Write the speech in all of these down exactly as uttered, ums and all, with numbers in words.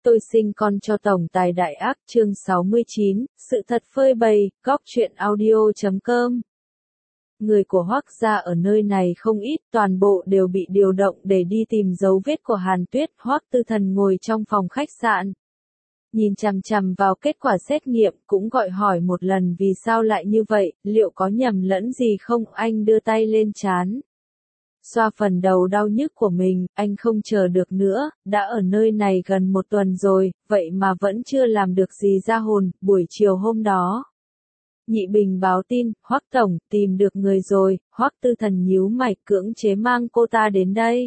Tôi sinh con cho tổng tài đại ác chương sáu mươi chín, sự thật phơi bày, góc truyện audio chấm com. Người của Hoắc gia ở nơi này không ít, toàn bộ đều bị điều động để đi tìm dấu vết của Hàn Tuyết. Hoắc Tư Thần ngồi trong phòng khách sạn, nhìn chằm chằm vào kết quả xét nghiệm, cũng gọi hỏi một lần vì sao lại như vậy, liệu có nhầm lẫn gì không. Anh đưa tay lên trán, xoa phần đầu đau nhức của mình, anh không chờ được nữa, đã ở nơi này gần một tuần rồi, vậy mà vẫn chưa làm được gì ra hồn. Buổi chiều hôm đó, Nhị Bình báo tin, Hoắc tổng, tìm được người rồi. Hoắc Tư Thần nhíu mày, cưỡng chế mang cô ta đến đây.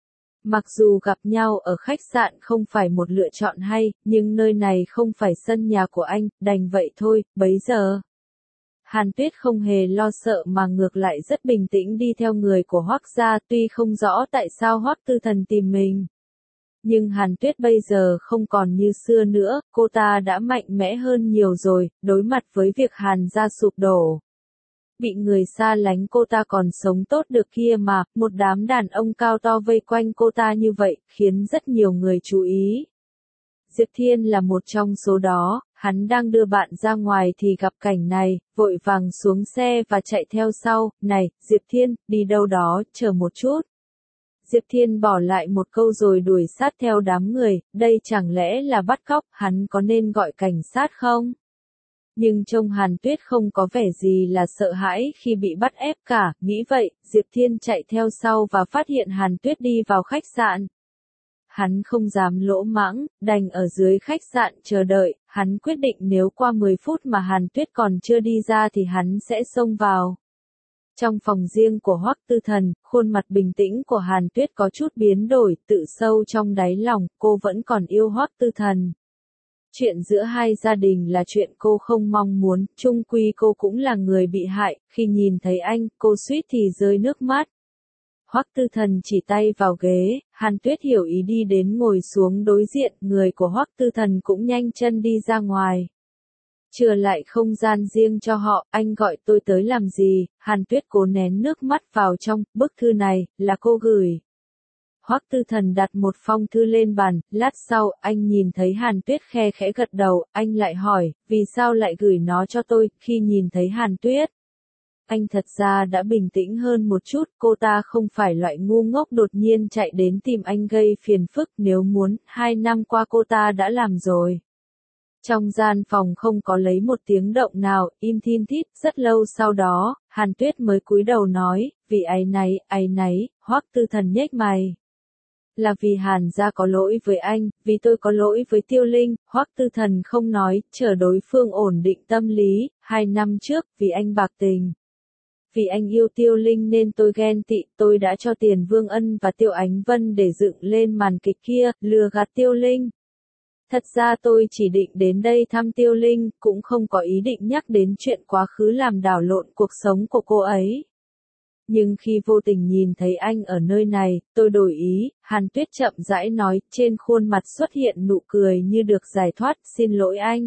Mặc dù gặp nhau ở khách sạn không phải một lựa chọn hay, nhưng nơi này không phải sân nhà của anh, đành vậy thôi. Bấy giờ, Hàn Tuyết không hề lo sợ mà ngược lại rất bình tĩnh đi theo người của Hoắc gia. Tuy không rõ tại sao Hoắc Tư Thần tìm mình, nhưng Hàn Tuyết bây giờ không còn như xưa nữa, cô ta đã mạnh mẽ hơn nhiều rồi. Đối mặt với việc Hàn gia sụp đổ, bị người xa lánh, cô ta còn sống tốt được kia mà. Một đám đàn ông cao to vây quanh cô ta như vậy, khiến rất nhiều người chú ý. Diệp Thiên là một trong số đó, hắn đang đưa bạn ra ngoài thì gặp cảnh này, vội vàng xuống xe và chạy theo sau. Này, Diệp Thiên, đi đâu đó, chờ một chút. Diệp Thiên bỏ lại một câu rồi đuổi sát theo đám người, đây chẳng lẽ là bắt cóc, hắn có nên gọi cảnh sát không? Nhưng trông Hàn Tuyết không có vẻ gì là sợ hãi khi bị bắt ép cả, nghĩ vậy, Diệp Thiên chạy theo sau và phát hiện Hàn Tuyết đi vào khách sạn. Hắn không dám lỗ mãng, đành ở dưới khách sạn chờ đợi. Hắn quyết định nếu qua mười phút mà Hàn Tuyết còn chưa đi ra thì hắn sẽ xông vào. Trong phòng riêng của Hoắc Tư Thần, khuôn mặt bình tĩnh của Hàn Tuyết có chút biến đổi, tự sâu trong đáy lòng, cô vẫn còn yêu Hoắc Tư Thần. Chuyện giữa hai gia đình là chuyện cô không mong muốn, chung quy cô cũng là người bị hại. Khi nhìn thấy anh, cô suýt thì rơi nước mắt. Hoắc Tư Thần chỉ tay vào ghế, Hàn Tuyết hiểu ý đi đến ngồi xuống đối diện, người của Hoắc Tư Thần cũng nhanh chân đi ra ngoài. Chừa lại không gian riêng cho họ. Anh gọi tôi tới làm gì? Hàn Tuyết cố nén nước mắt vào trong. Bức thư này, là cô gửi. Hoắc Tư Thần đặt một phong thư lên bàn, lát sau, anh nhìn thấy Hàn Tuyết khe khẽ gật đầu, anh lại hỏi, vì sao lại gửi nó cho tôi? Khi nhìn thấy Hàn Tuyết, anh thật ra đã bình tĩnh hơn một chút, cô ta không phải loại ngu ngốc đột nhiên chạy đến tìm anh gây phiền phức, nếu muốn, hai năm qua cô ta đã làm rồi. Trong gian phòng không có lấy một tiếng động nào, im thin thít. Rất lâu sau đó, Hàn Tuyết mới cúi đầu nói, vì áy náy, áy náy. Hoắc Tư Thần nhếch mày. Là vì Hàn gia có lỗi với anh, vì tôi có lỗi với Tiêu Linh. Hoắc Tư Thần không nói, chờ đối phương ổn định tâm lý. Hai năm trước, vì anh bạc tình, vì anh yêu Tiêu Linh nên tôi ghen tị, tôi đã cho tiền Vương Ân và Tiêu Ánh Vân để dựng lên màn kịch kia, lừa gạt Tiêu Linh. Thật ra tôi chỉ định đến đây thăm Tiêu Linh, cũng không có ý định nhắc đến chuyện quá khứ làm đảo lộn cuộc sống của cô ấy. Nhưng khi vô tình nhìn thấy anh ở nơi này, tôi đổi ý. Hàn Tuyết chậm rãi nói, trên khuôn mặt xuất hiện nụ cười như được giải thoát, xin lỗi anh.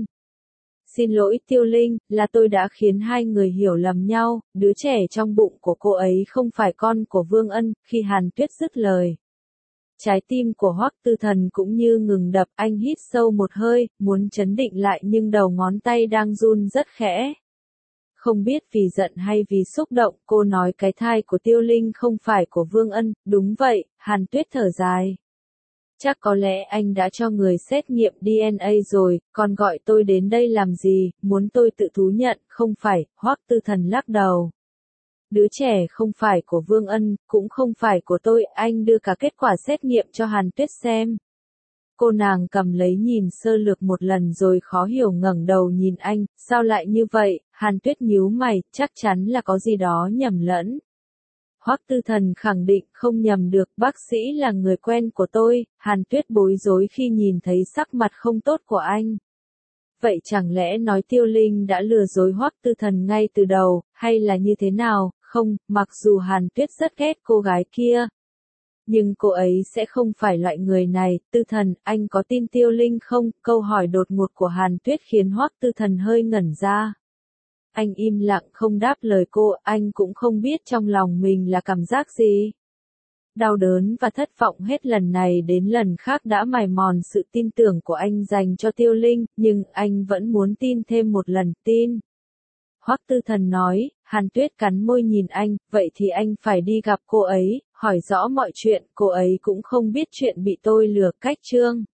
Xin lỗi Tiêu Linh, là tôi đã khiến hai người hiểu lầm nhau, đứa trẻ trong bụng của cô ấy không phải con của Vương Ân. Khi Hàn Tuyết dứt lời, trái tim của Hoắc Tư Thần cũng như ngừng đập, anh hít sâu một hơi, muốn trấn định lại nhưng đầu ngón tay đang run rất khẽ. Không biết vì giận hay vì xúc động, cô nói cái thai của Tiêu Linh không phải của Vương Ân. Đúng vậy, Hàn Tuyết thở dài. Chắc có lẽ anh đã cho người xét nghiệm đê en a rồi, còn gọi tôi đến đây làm gì, muốn tôi tự thú nhận, không phải. Hoắc Tư Thần lắc đầu. Đứa trẻ không phải của Vương Ân, cũng không phải của tôi, anh đưa cả kết quả xét nghiệm cho Hàn Tuyết xem. Cô nàng cầm lấy nhìn sơ lược một lần rồi khó hiểu ngẩng đầu nhìn anh, sao lại như vậy? Hàn Tuyết nhíu mày, chắc chắn là có gì đó nhầm lẫn. Hoắc Tư Thần khẳng định không nhầm được, bác sĩ là người quen của tôi. Hàn Tuyết bối rối khi nhìn thấy sắc mặt không tốt của anh. Vậy chẳng lẽ nói Tiêu Linh đã lừa dối Hoắc Tư Thần ngay từ đầu, hay là như thế nào? Không, mặc dù Hàn Tuyết rất ghét cô gái kia, nhưng cô ấy sẽ không phải loại người này. Tư Thần, anh có tin Tiêu Linh không? Câu hỏi đột ngột của Hàn Tuyết khiến Hoắc Tư Thần hơi ngẩn ra. Anh im lặng không đáp lời cô, anh cũng không biết trong lòng mình là cảm giác gì. Đau đớn và thất vọng hết lần này đến lần khác đã mài mòn sự tin tưởng của anh dành cho Tiêu Linh, nhưng anh vẫn muốn tin thêm một lần, tin. Hoắc Tư Thần nói, Hàn Tuyết cắn môi nhìn anh, vậy thì anh phải đi gặp cô ấy, hỏi rõ mọi chuyện, cô ấy cũng không biết chuyện bị tôi lừa, cách Trương